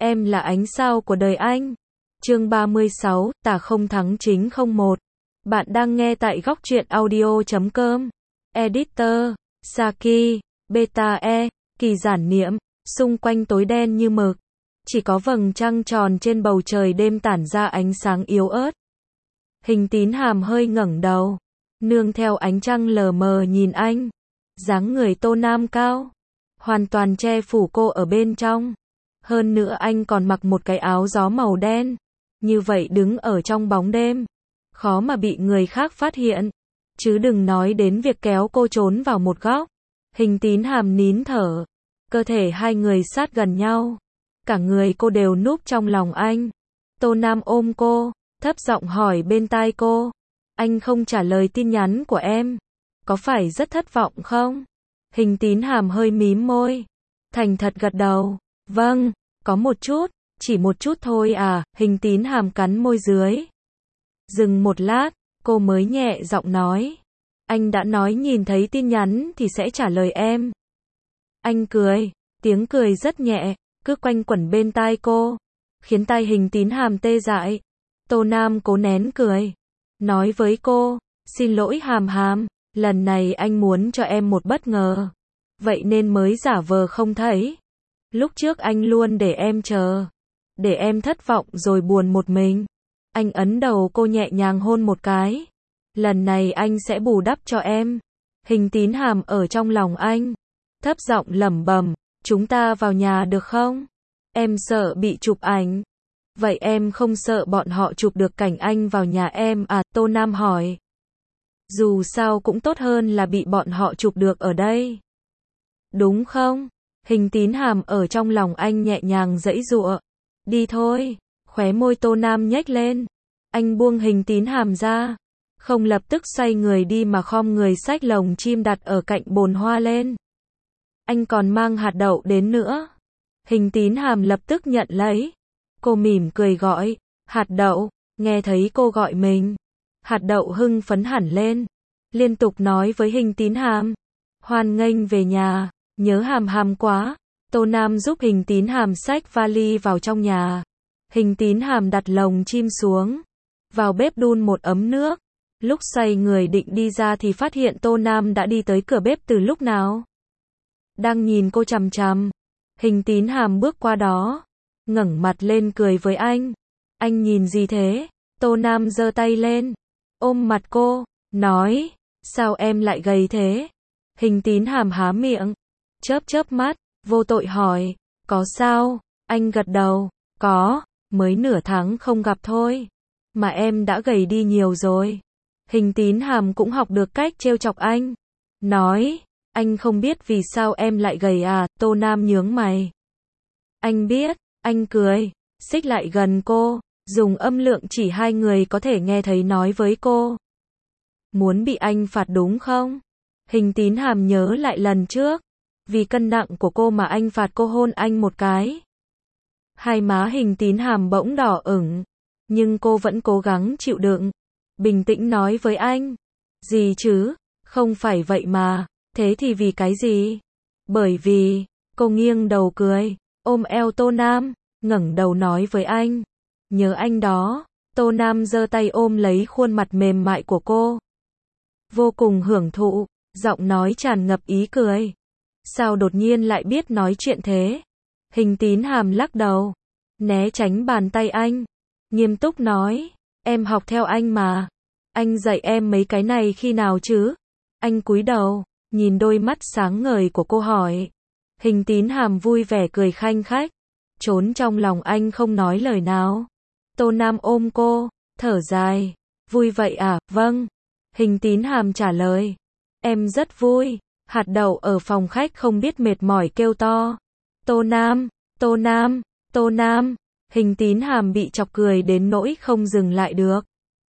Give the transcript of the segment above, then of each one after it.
Em là ánh sao của đời anh. Chương 36, tà không thắng chính không một. Bạn đang nghe tại góc truyện audio.com. Editor, Saki, Beta E, kỳ giản niệm, xung quanh tối đen như mực. Chỉ có vầng trăng tròn trên bầu trời đêm tản ra ánh sáng yếu ớt. Hình Tín Hàm hơi ngẩng đầu, nương theo ánh trăng lờ mờ nhìn anh. Dáng người Tô Nam cao, hoàn toàn che phủ cô ở bên trong. Hơn nữa anh còn mặc một cái áo gió màu đen. Như vậy đứng ở trong bóng đêm, khó mà bị người khác phát hiện. Chứ đừng nói đến việc kéo cô trốn vào một góc. Hình Tín Hàm nín thở, cơ thể hai người sát gần nhau. Cả người cô đều núp trong lòng anh. Tô Nam ôm cô, thấp giọng hỏi bên tai cô. Anh không trả lời tin nhắn của em. Có phải rất thất vọng không? Hình Tín Hàm hơi mím môi, thành thật gật đầu. Vâng, có một chút, chỉ một chút thôi à. Hình Tín Hàm cắn môi dưới. Dừng một lát, cô mới nhẹ giọng nói. Anh đã nói nhìn thấy tin nhắn thì sẽ trả lời em. Anh cười, tiếng cười rất nhẹ, cứ quanh quẩn bên tai cô, khiến tai Hình Tín Hàm tê dại. Tô Nam cố nén cười, nói với cô, xin lỗi Hàm Hàm, lần này anh muốn cho em một bất ngờ, vậy nên mới giả vờ không thấy. Lúc trước anh luôn để em chờ, để em thất vọng rồi buồn một mình. Anh ấn đầu cô nhẹ nhàng hôn một cái. Lần này anh sẽ bù đắp cho em. Hình Tín Hàm ở trong lòng anh, thấp giọng lẩm bẩm, chúng ta vào nhà được không? Em sợ bị chụp ảnh. Vậy em không sợ bọn họ chụp được cảnh anh vào nhà em à? Tô Nam hỏi. Dù sao cũng tốt hơn là bị bọn họ chụp được ở đây. Đúng không? Hình Tín Hàm ở trong lòng anh nhẹ nhàng giãy giụa. Đi thôi. Khóe môi Tô Nam nhếch lên. Anh buông Hình Tín Hàm ra, không lập tức xoay người đi mà khom người xách lồng chim đặt ở cạnh bồn hoa lên. Anh còn mang hạt đậu đến nữa. Hình Tín Hàm lập tức nhận lấy. Cô mỉm cười gọi, hạt đậu. Nghe thấy cô gọi mình, hạt đậu hưng phấn hẳn lên, liên tục nói với Hình Tín Hàm, hoan nghênh về nhà, nhớ Hàm Hàm quá. Tô Nam giúp Hình Tín Hàm xách vali vào trong nhà. Hình Tín Hàm đặt lồng chim xuống, vào bếp đun một ấm nước. Lúc xoay người định đi ra thì phát hiện Tô Nam đã đi tới cửa bếp từ lúc nào. Đang nhìn cô chằm chằm. Hình Tín Hàm bước qua đó, ngẩng mặt lên cười với anh. Anh nhìn gì thế? Tô Nam giơ tay lên, ôm mặt cô, nói, sao em lại gầy thế? Hình Tín Hàm há miệng, chớp chớp mắt, vô tội hỏi, có sao? Anh gật đầu, có, mới nửa tháng không gặp thôi, mà em đã gầy đi nhiều rồi. Hình Tín Hàm cũng học được cách trêu chọc anh, nói, anh không biết vì sao em lại gầy à? Tô Nam nhướng mày. Anh biết. Anh cười, xích lại gần cô, dùng âm lượng chỉ hai người có thể nghe thấy nói với cô. Muốn bị anh phạt đúng không? Hình Tín Hàm nhớ lại lần trước, vì cân nặng của cô mà anh phạt cô hôn anh một cái. Hai má Hình Tín Hàm bỗng đỏ ửng, nhưng cô vẫn cố gắng chịu đựng, bình tĩnh nói với anh. Gì chứ, không phải vậy mà, thế thì vì cái gì? Bởi vì, cô nghiêng đầu cười, ôm eo Tô Nam, ngẩng đầu nói với anh. Nhớ anh đó. Tô Nam giơ tay ôm lấy khuôn mặt mềm mại của cô, vô cùng hưởng thụ, giọng nói tràn ngập ý cười. Sao đột nhiên lại biết nói chuyện thế? Hình Tín Hàm lắc đầu, né tránh bàn tay anh, nghiêm túc nói, em học theo anh mà. Anh dạy em mấy cái này khi nào chứ? Anh cúi đầu, nhìn đôi mắt sáng ngời của cô hỏi. Hình Tín Hàm vui vẻ cười khanh khách, trốn trong lòng anh không nói lời nào. Tô Nam ôm cô, thở dài, vui vậy à? Vâng. Hình Tín Hàm trả lời, em rất vui. Hạt đậu ở phòng khách không biết mệt mỏi kêu to. Tô Nam, Tô Nam, Tô Nam. Hình Tín Hàm bị chọc cười đến nỗi không dừng lại được.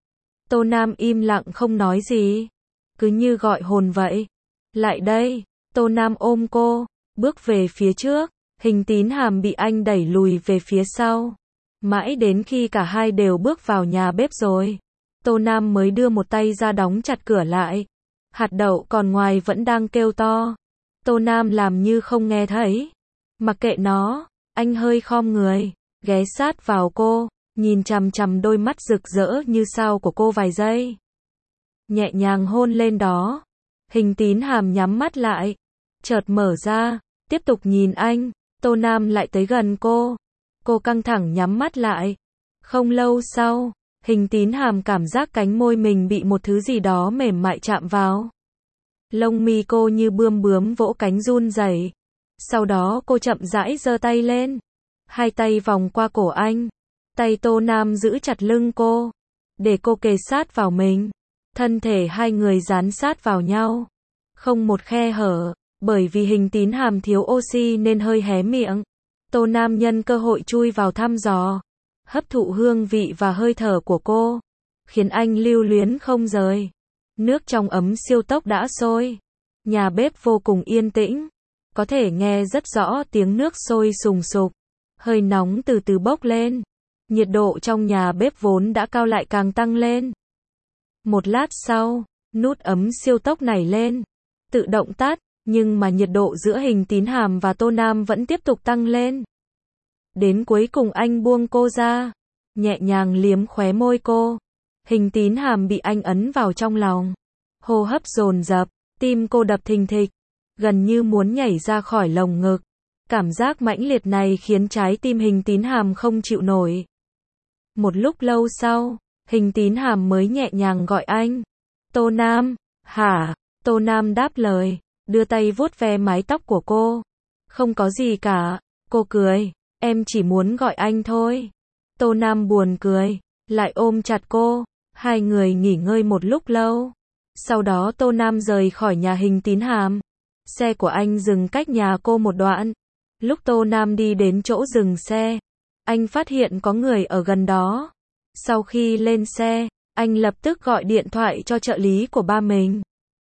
Tô Nam im lặng không nói gì, cứ như gọi hồn vậy. Lại đây. Tô Nam ôm cô, bước về phía trước. Hình Tín Hàm bị anh đẩy lùi về phía sau. Mãi đến khi cả hai đều bước vào nhà bếp rồi, Tô Nam mới đưa một tay ra đóng chặt cửa lại. Hạt đậu còn ngoài vẫn đang kêu to. Tô Nam làm như không nghe thấy. Mặc kệ nó, anh hơi khom người, ghé sát vào cô, nhìn chằm chằm đôi mắt rực rỡ như sao của cô vài giây. Nhẹ nhàng hôn lên đó. Hình Tín Hàm nhắm mắt lại, chợt mở ra, tiếp tục nhìn anh. Tô Nam lại tới gần cô. Cô căng thẳng nhắm mắt lại. Không lâu sau, Hình Tín Hàm cảm giác cánh môi mình bị một thứ gì đó mềm mại chạm vào. Lông mi cô như bướm vỗ cánh run rẩy. Sau đó cô chậm rãi giơ tay lên. Hai tay vòng qua cổ anh. Tay Tô Nam giữ chặt lưng cô, để cô kề sát vào mình. Thân thể hai người dán sát vào nhau. Không một khe hở, bởi vì Hình Tín Hàm thiếu oxy nên hơi hé miệng. Tô Nam nhân cơ hội chui vào thăm dò, hấp thụ hương vị và hơi thở của cô, khiến anh lưu luyến không rời. Nước trong ấm siêu tốc đã sôi. Nhà bếp vô cùng yên tĩnh. Có thể nghe rất rõ tiếng nước sôi sùng sục. Hơi nóng từ từ bốc lên. Nhiệt độ trong nhà bếp vốn đã cao lại càng tăng lên. Một lát sau, nút ấm siêu tốc nảy lên, tự động tắt, nhưng mà nhiệt độ giữa Hình Tín Hàm và Tô Nam vẫn tiếp tục tăng lên. Đến cuối cùng anh buông cô ra, nhẹ nhàng liếm khóe môi cô. Hình Tín Hàm bị anh ấn vào trong lòng. Hô hấp dồn dập, tim cô đập thình thịch, gần như muốn nhảy ra khỏi lồng ngực. Cảm giác mãnh liệt này khiến trái tim Hình Tín Hàm không chịu nổi. Một lúc lâu sau, Hình Tín Hàm mới nhẹ nhàng gọi anh. Tô Nam, hả? Tô Nam đáp lời, đưa tay vuốt ve mái tóc của cô. Không có gì cả, cô cười, em chỉ muốn gọi anh thôi. Tô Nam buồn cười, lại ôm chặt cô. Hai người nghỉ ngơi một lúc lâu. Sau đó Tô Nam rời khỏi nhà Hình Tín Hàm. Xe của anh dừng cách nhà cô một đoạn. Lúc Tô Nam đi đến chỗ dừng xe, anh phát hiện có người ở gần đó. Sau khi lên xe, anh lập tức gọi điện thoại cho trợ lý của ba mình.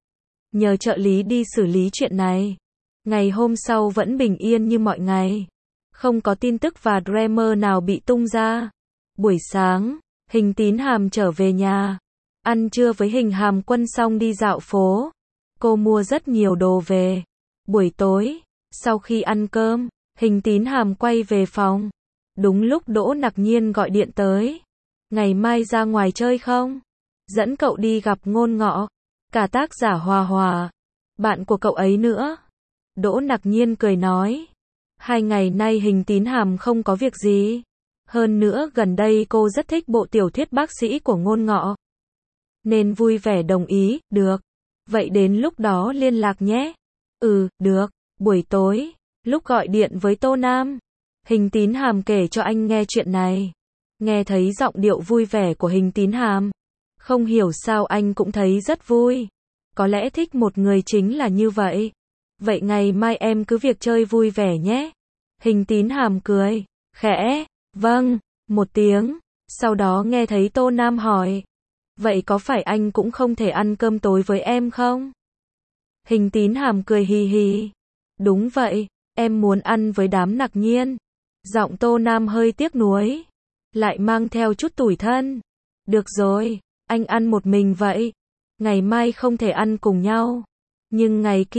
Nhờ trợ lý đi xử lý chuyện này. Ngày hôm sau vẫn bình yên như mọi ngày. Không có tin tức và drama nào bị tung ra. Buổi sáng, Hình Tín Hàm trở về nhà. Ăn trưa với Hình Hàm Quân xong đi dạo phố. Cô mua rất nhiều đồ về. Buổi tối, sau khi ăn cơm, Hình Tín Hàm quay về phòng. Đúng lúc Đỗ Nặc Nhiên gọi điện tới. Ngày mai ra ngoài chơi không? Dẫn cậu đi gặp Ngôn Ngọ. Cả tác giả Hòa Hòa. Bạn của cậu ấy nữa. Đỗ Nặc Nhiên cười nói. 2 ngày nay Hình Tín Hàm không có việc gì. Hơn nữa gần đây cô rất thích bộ tiểu thuyết bác sĩ của Ngôn Ngọ. Nên vui vẻ đồng ý, được. Vậy đến lúc đó liên lạc nhé. Ừ, được. Buổi tối, lúc gọi điện với Tô Nam, Hình Tín Hàm kể cho anh nghe chuyện này. Nghe thấy giọng điệu vui vẻ của Hình Tín Hàm. Không hiểu sao anh cũng thấy rất vui. Có lẽ thích một người chính là như vậy. Vậy ngày mai em cứ việc chơi vui vẻ nhé. Hình Tín Hàm cười, khẽ, vâng, một tiếng. Sau đó nghe thấy Tô Nam hỏi. Vậy có phải anh cũng không thể ăn cơm tối với em không? Hình Tín Hàm cười hì hì. Đúng vậy, em muốn ăn với đám Nặc Nhiên. Giọng Tô Nam hơi tiếc nuối, lại mang theo chút tủi thân. Được rồi, anh ăn một mình vậy. Ngày mai không thể ăn cùng nhau. Nhưng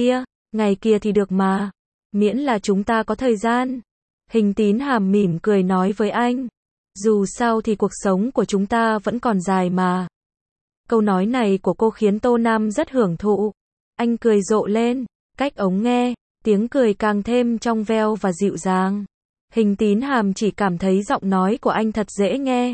ngày kia thì được mà. Miễn là chúng ta có thời gian. Hình Tín Hàm mỉm cười nói với anh. Dù sao thì cuộc sống của chúng ta vẫn còn dài mà. Câu nói này của cô khiến Tô Nam rất hưởng thụ. Anh cười rộ lên, cách ống nghe, tiếng cười càng thêm trong veo và dịu dàng. Hình Tín Hàm chỉ cảm thấy giọng nói của anh thật dễ nghe.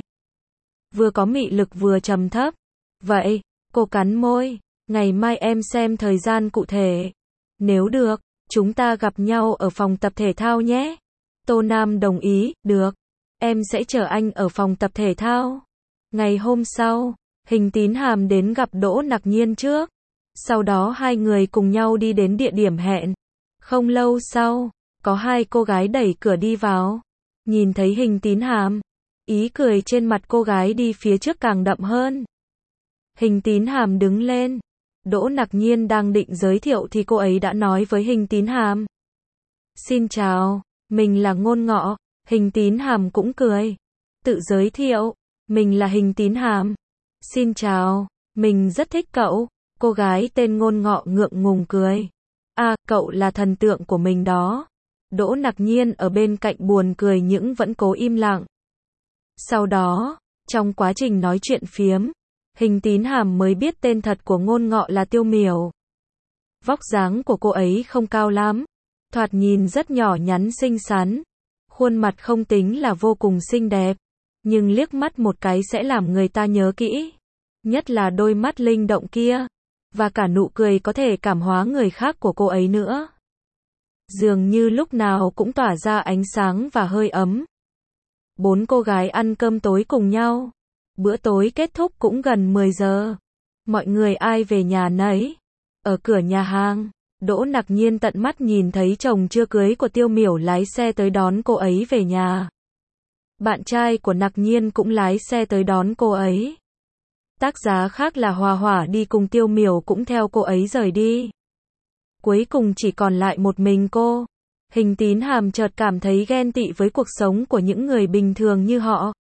Vừa có mị lực vừa trầm thấp. Vậy, cô cắn môi, ngày mai em xem thời gian cụ thể. Nếu được, chúng ta gặp nhau ở phòng tập thể thao nhé. Tô Nam đồng ý, được. Em sẽ chờ anh ở phòng tập thể thao. Ngày hôm sau, Hình Tín Hàm đến gặp Đỗ Nặc Nhiên trước. Sau đó hai người cùng nhau đi đến địa điểm hẹn. Không lâu sau, có hai cô gái đẩy cửa đi vào. Nhìn thấy Hình Tín Hàm, ý cười trên mặt cô gái đi phía trước càng đậm hơn. Hình Tín Hàm đứng lên. Đỗ Nặc Nhiên đang định giới thiệu thì cô ấy đã nói với Hình Tín Hàm. Xin chào, mình là Ngôn Ngọ. Hình Tín Hàm cũng cười. Tự giới thiệu, mình là Hình Tín Hàm. Xin chào, mình rất thích cậu. Cô gái tên Ngôn Ngọ ngượng ngùng cười. À, cậu là thần tượng của mình đó. Đỗ Nặc Nhiên ở bên cạnh buồn cười nhưng vẫn cố im lặng. Sau đó, trong quá trình nói chuyện phiếm, Hình Tín Hàm mới biết tên thật của Ngôn Ngọ là Tiêu Miểu. Vóc dáng của cô ấy không cao lắm, thoạt nhìn rất nhỏ nhắn xinh xắn, khuôn mặt không tính là vô cùng xinh đẹp, nhưng liếc mắt một cái sẽ làm người ta nhớ kỹ, nhất là đôi mắt linh động kia, và cả nụ cười có thể cảm hóa người khác của cô ấy nữa. Dường như lúc nào cũng tỏa ra ánh sáng và hơi ấm. 4 cô gái ăn cơm tối cùng nhau. Bữa tối kết thúc cũng gần 10 giờ. Mọi người ai về nhà nấy. Ở cửa nhà hàng, Đỗ Nặc Nhiên tận mắt nhìn thấy chồng chưa cưới của Tiêu Miểu lái xe tới đón cô ấy về nhà. Bạn trai của Nặc Nhiên cũng lái xe tới đón cô ấy. Tác giá khác là Hòa Hỏa đi cùng Tiêu Miểu cũng theo cô ấy rời đi. Cuối cùng chỉ còn lại một mình cô. Hình Tín Hàm chợt cảm thấy ghen tị với cuộc sống của những người bình thường như họ.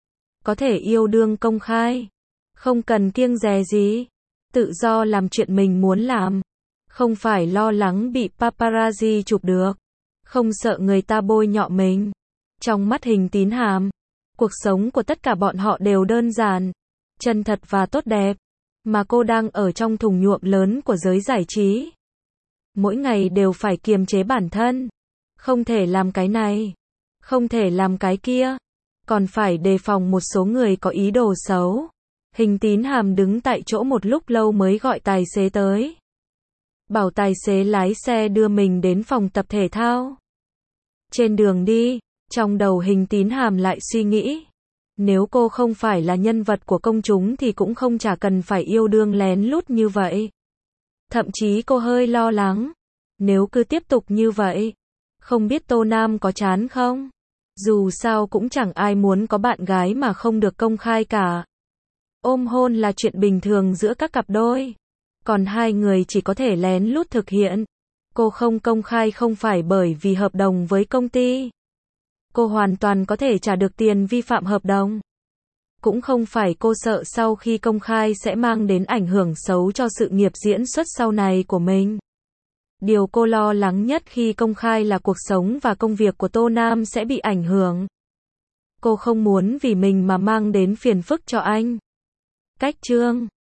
Có thể yêu đương công khai, không cần kiêng dè gì, tự do làm chuyện mình muốn làm, không phải lo lắng bị paparazzi chụp được, không sợ người ta bôi nhọ mình. Trong mắt Hình Tín Hàm, cuộc sống của tất cả bọn họ đều đơn giản, chân thật và tốt đẹp, mà cô đang ở trong thùng nhuộm lớn của giới giải trí. Mỗi ngày đều phải kiềm chế bản thân, không thể làm cái này, không thể làm cái kia, còn phải đề phòng một số người có ý đồ xấu. Hình Tín Hàm đứng tại chỗ một lúc lâu mới gọi tài xế tới. Bảo tài xế lái xe đưa mình đến phòng tập thể thao. Trên đường đi, trong đầu Hình Tín Hàm lại suy nghĩ. Nếu cô không phải là nhân vật của công chúng thì cũng không chả cần phải yêu đương lén lút như vậy. Thậm chí cô hơi lo lắng. Nếu cứ tiếp tục như vậy, không biết Tô Nam có chán không? Dù sao cũng chẳng ai muốn có bạn gái mà không được công khai cả. Ôm hôn là chuyện bình thường giữa các cặp đôi. Còn hai người chỉ có thể lén lút thực hiện. Cô không công khai không phải bởi vì hợp đồng với công ty. Cô hoàn toàn có thể trả được tiền vi phạm hợp đồng. Cũng không phải cô sợ sau khi công khai sẽ mang đến ảnh hưởng xấu cho sự nghiệp diễn xuất sau này của mình. Điều cô lo lắng nhất khi công khai là cuộc sống và công việc của Tô Nam sẽ bị ảnh hưởng. Cô không muốn vì mình mà mang đến phiền phức cho anh. Cách chương